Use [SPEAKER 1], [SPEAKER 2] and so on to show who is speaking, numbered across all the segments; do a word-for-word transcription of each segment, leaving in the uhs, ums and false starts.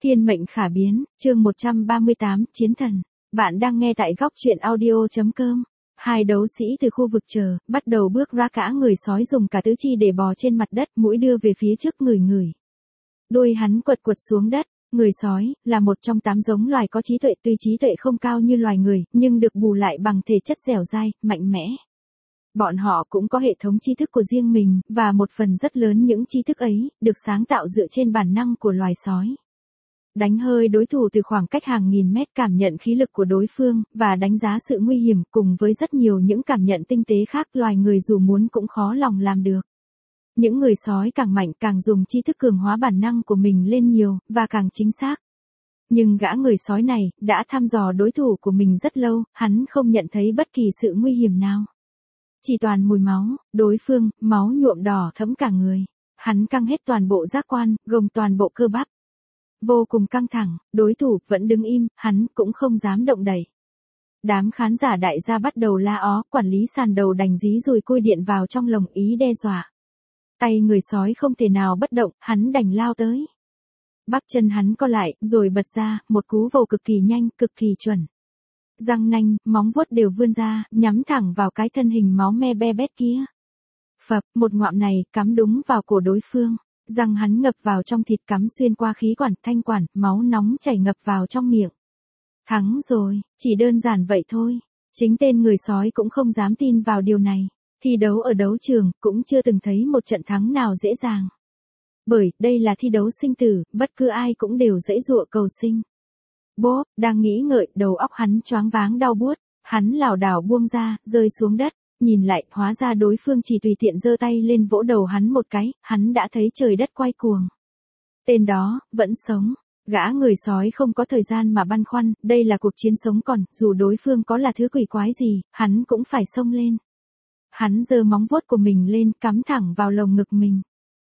[SPEAKER 1] Thiên mệnh khả biến, chương một trăm ba mươi tám, Chiến thần. Bạn đang nghe tại góc truyện audio.com. Hai đấu sĩ từ khu vực chờ, bắt đầu bước ra cả người sói dùng cả tứ chi để bò trên mặt đất, mũi đưa về phía trước người người. Đuôi hắn quật quật xuống đất. Người sói, là một trong tám giống loài có trí tuệ, tuy trí tuệ không cao như loài người, nhưng được bù lại bằng thể chất dẻo dai, mạnh mẽ. Bọn họ cũng có hệ thống tri thức của riêng mình, và một phần rất lớn những tri thức ấy, được sáng tạo dựa trên bản năng của loài sói. Đánh hơi đối thủ từ khoảng cách hàng nghìn mét, cảm nhận khí lực của đối phương, và đánh giá sự nguy hiểm, cùng với rất nhiều những cảm nhận tinh tế khác loài người dù muốn cũng khó lòng làm được. Những người sói càng mạnh càng dùng tri thức cường hóa bản năng của mình lên nhiều, và càng chính xác. Nhưng gã người sói này, đã thăm dò đối thủ của mình rất lâu, hắn không nhận thấy bất kỳ sự nguy hiểm nào. Chỉ toàn mùi máu, đối phương, máu nhuộm đỏ thẫm cả người. Hắn căng hết toàn bộ giác quan, gồng toàn bộ cơ bắp. Vô cùng căng thẳng, đối thủ vẫn đứng im, hắn cũng không dám động đậy. Đám khán giả đại gia bắt đầu la ó, quản lý sàn đầu đành dí dùi côi điện vào trong lồng ý đe dọa. Tay người sói không thể nào bất động, hắn đành lao tới. Bắp chân hắn co lại, rồi bật ra, một cú vồ cực kỳ nhanh, cực kỳ chuẩn. Răng nanh, móng vuốt đều vươn ra, nhắm thẳng vào cái thân hình máu me be bét kia. Phập, một ngoạm này, cắm đúng vào cổ đối phương. Răng hắn ngập vào trong thịt, cắm xuyên qua khí quản, thanh quản, máu nóng chảy ngập vào trong miệng. Thắng rồi, chỉ đơn giản vậy thôi. Chính tên người sói cũng không dám tin vào điều này. Thi đấu ở đấu trường, cũng chưa từng thấy một trận thắng nào dễ dàng. Bởi, đây là thi đấu sinh tử, bất cứ ai cũng đều giãy giụa cầu sinh. Bốp, đang nghĩ ngợi, đầu óc hắn choáng váng đau buốt, hắn lảo đảo buông ra, rơi xuống đất, nhìn lại, hóa ra đối phương chỉ tùy tiện giơ tay lên vỗ đầu hắn một cái, hắn đã thấy trời đất quay cuồng. Tên đó, vẫn sống. Gã người sói không có thời gian mà băn khoăn, đây là cuộc chiến sống còn, dù đối phương có là thứ quỷ quái gì, hắn cũng phải xông lên. Hắn giơ móng vuốt của mình lên, cắm thẳng vào lồng ngực mình.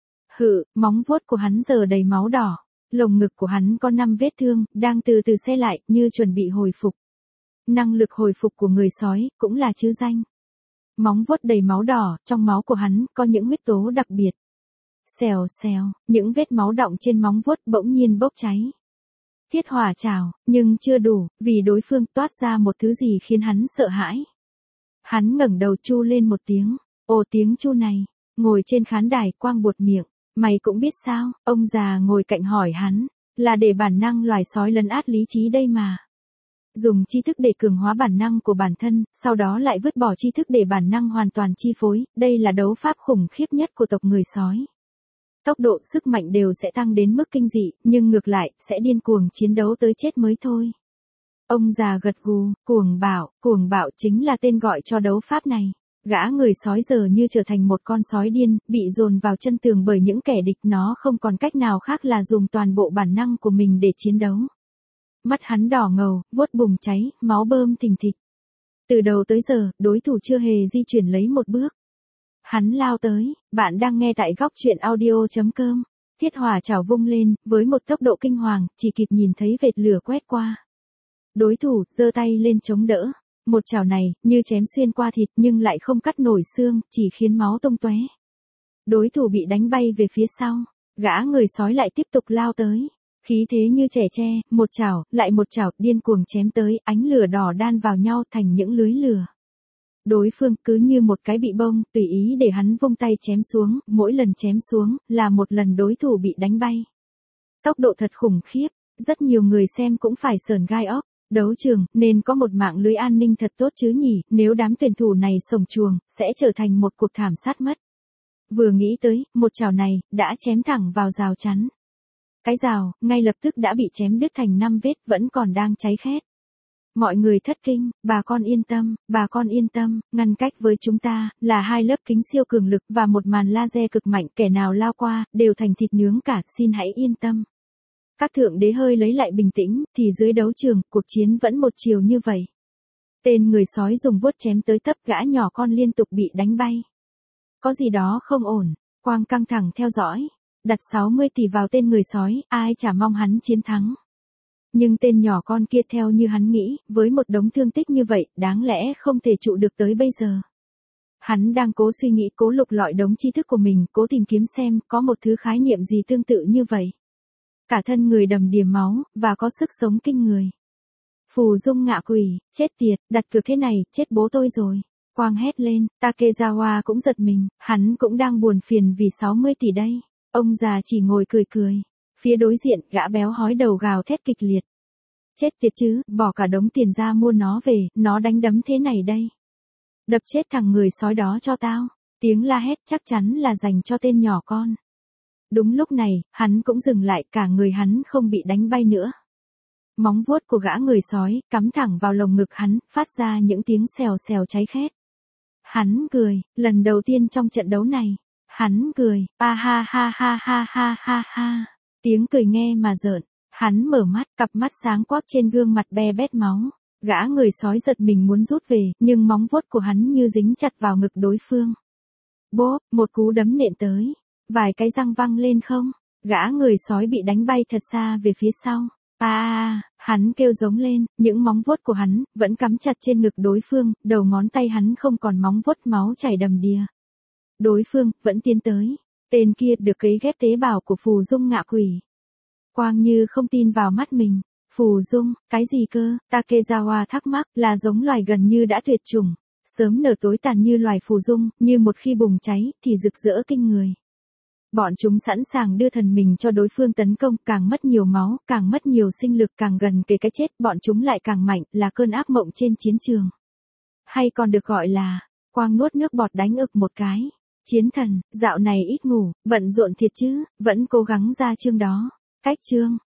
[SPEAKER 1] Hự, móng vuốt của hắn giờ đầy máu đỏ. Lồng ngực của hắn có năm vết thương, đang từ từ xe lại, như chuẩn bị hồi phục. Năng lực hồi phục của người sói, cũng là chữ danh. Móng vuốt đầy máu đỏ, trong máu của hắn, có những huyết tố đặc biệt. Xèo xèo, những vết máu đọng trên móng vuốt bỗng nhiên bốc cháy. Thiết hỏa trảo, nhưng chưa đủ, vì đối phương toát ra một thứ gì khiến hắn sợ hãi. Hắn ngẩng đầu chu lên một tiếng, ồ tiếng chu này, ngồi trên khán đài quang buột miệng. Mày cũng biết sao, ông già ngồi cạnh hỏi hắn, là để bản năng loài sói lấn át lý trí đây mà. Dùng tri thức để cường hóa bản năng của bản thân, sau đó lại vứt bỏ tri thức để bản năng hoàn toàn chi phối, đây là đấu pháp khủng khiếp nhất của tộc người sói. Tốc độ, sức mạnh đều sẽ tăng đến mức kinh dị, nhưng ngược lại, sẽ điên cuồng chiến đấu tới chết mới thôi. Ông già gật gù, cuồng bạo, cuồng bạo chính là tên gọi cho đấu pháp này. Gã người sói giờ như trở thành một con sói điên, bị dồn vào chân tường bởi những kẻ địch, nó không còn cách nào khác là dùng toàn bộ bản năng của mình để chiến đấu. Mắt hắn đỏ ngầu, vuốt bùng cháy, máu bơm thình thịch. Từ đầu tới giờ, đối thủ chưa hề di chuyển lấy một bước. Hắn lao tới, bạn đang nghe tại góc truyện audio.com. Thiết hỏa chảo vung lên, với một tốc độ kinh hoàng, chỉ kịp nhìn thấy vệt lửa quét qua. Đối thủ, giơ tay lên chống đỡ. Một chảo này, như chém xuyên qua thịt nhưng lại không cắt nổi xương, chỉ khiến máu tung tóe. Đối thủ bị đánh bay về phía sau, gã người sói lại tiếp tục lao tới. Khí thế như trẻ tre, một chảo, lại một chảo, điên cuồng chém tới, ánh lửa đỏ đan vào nhau thành những lưới lửa. Đối phương cứ như một cái bị bông, tùy ý để hắn vung tay chém xuống, mỗi lần chém xuống, là một lần đối thủ bị đánh bay. Tốc độ thật khủng khiếp, rất nhiều người xem cũng phải sởn gai óc. Đấu trường, nên có một mạng lưới an ninh thật tốt chứ nhỉ, nếu đám tuyển thủ này sổng chuồng, sẽ trở thành một cuộc thảm sát mất. Vừa nghĩ tới, một chảo này, đã chém thẳng vào rào chắn. Cái rào, ngay lập tức đã bị chém đứt thành năm vết, vẫn còn đang cháy khét. Mọi người thất kinh, bà con yên tâm, bà con yên tâm, ngăn cách với chúng ta, là hai lớp kính siêu cường lực và một màn laser cực mạnh, kẻ nào lao qua, đều thành thịt nướng cả, xin hãy yên tâm. Các thượng đế hơi lấy lại bình tĩnh, thì dưới đấu trường, cuộc chiến vẫn một chiều như vậy. Tên người sói dùng vuốt chém tới tấp, gã nhỏ con liên tục bị đánh bay. Có gì đó không ổn, Quang căng thẳng theo dõi. Đặt sáu mươi tỷ vào tên người sói, ai chả mong hắn chiến thắng. Nhưng tên nhỏ con kia theo như hắn nghĩ, với một đống thương tích như vậy, đáng lẽ không thể trụ được tới bây giờ. Hắn đang cố suy nghĩ, cố lục lọi đống tri thức của mình, cố tìm kiếm xem có một thứ khái niệm gì tương tự như vậy. cả thân người đầm đìa máu, và có sức sống kinh người. Phù dung ngạ quỷ, chết tiệt, đặt cược thế này, chết bố tôi rồi. Quang hét lên, Takezawa cũng giật mình, hắn cũng đang buồn phiền vì sáu mươi tỷ đây. Ông già chỉ ngồi cười cười. Phía đối diện, gã béo hói đầu gào thét kịch liệt. Chết tiệt chứ, bỏ cả đống tiền ra mua nó về, nó đánh đấm thế này đây. Đập chết thằng người sói đó cho tao. Tiếng la hét chắc chắn là dành cho tên nhỏ con. Đúng lúc này, hắn cũng dừng lại, cả người hắn không bị đánh bay nữa. Móng vuốt của gã người sói, cắm thẳng vào lồng ngực hắn, phát ra những tiếng xèo xèo cháy khét. Hắn cười, lần đầu tiên trong trận đấu này. Hắn cười, a ha ha ha ha ha ha ha. Tiếng cười nghe mà rợn. Hắn mở mắt, cặp mắt sáng quắc trên gương mặt be bét máu. Gã người sói giật mình muốn rút về, nhưng móng vuốt của hắn như dính chặt vào ngực đối phương. Bốp, một cú đấm nện tới. Vài cái răng văng lên không. Gã người sói bị đánh bay thật xa về phía sau. À, à, hắn kêu giống lên, những móng vuốt của hắn vẫn cắm chặt trên ngực đối phương, đầu ngón tay hắn không còn móng vuốt, máu chảy đầm đìa. Đối phương vẫn tiến tới. Tên kia được cấy ghép tế bào của phù dung ngạ quỷ. Quang như không tin vào mắt mình. Phù dung, cái gì cơ? Takezawa thắc mắc, là giống loài gần như đã tuyệt chủng, sớm nở tối tàn như loài phù dung, như một khi bùng cháy thì rực rỡ kinh người. Bọn chúng sẵn sàng đưa thần mình cho đối phương tấn công, càng mất nhiều máu, càng mất nhiều sinh lực, càng gần kề cái chết, bọn chúng lại càng mạnh, là cơn ác mộng trên chiến trường. Hay còn được gọi là, Quang nuốt nước bọt đánh ực một cái. Chiến thần, dạo này ít ngủ, bận rộn thiệt chứ, vẫn cố gắng ra chương đó. Cách chương.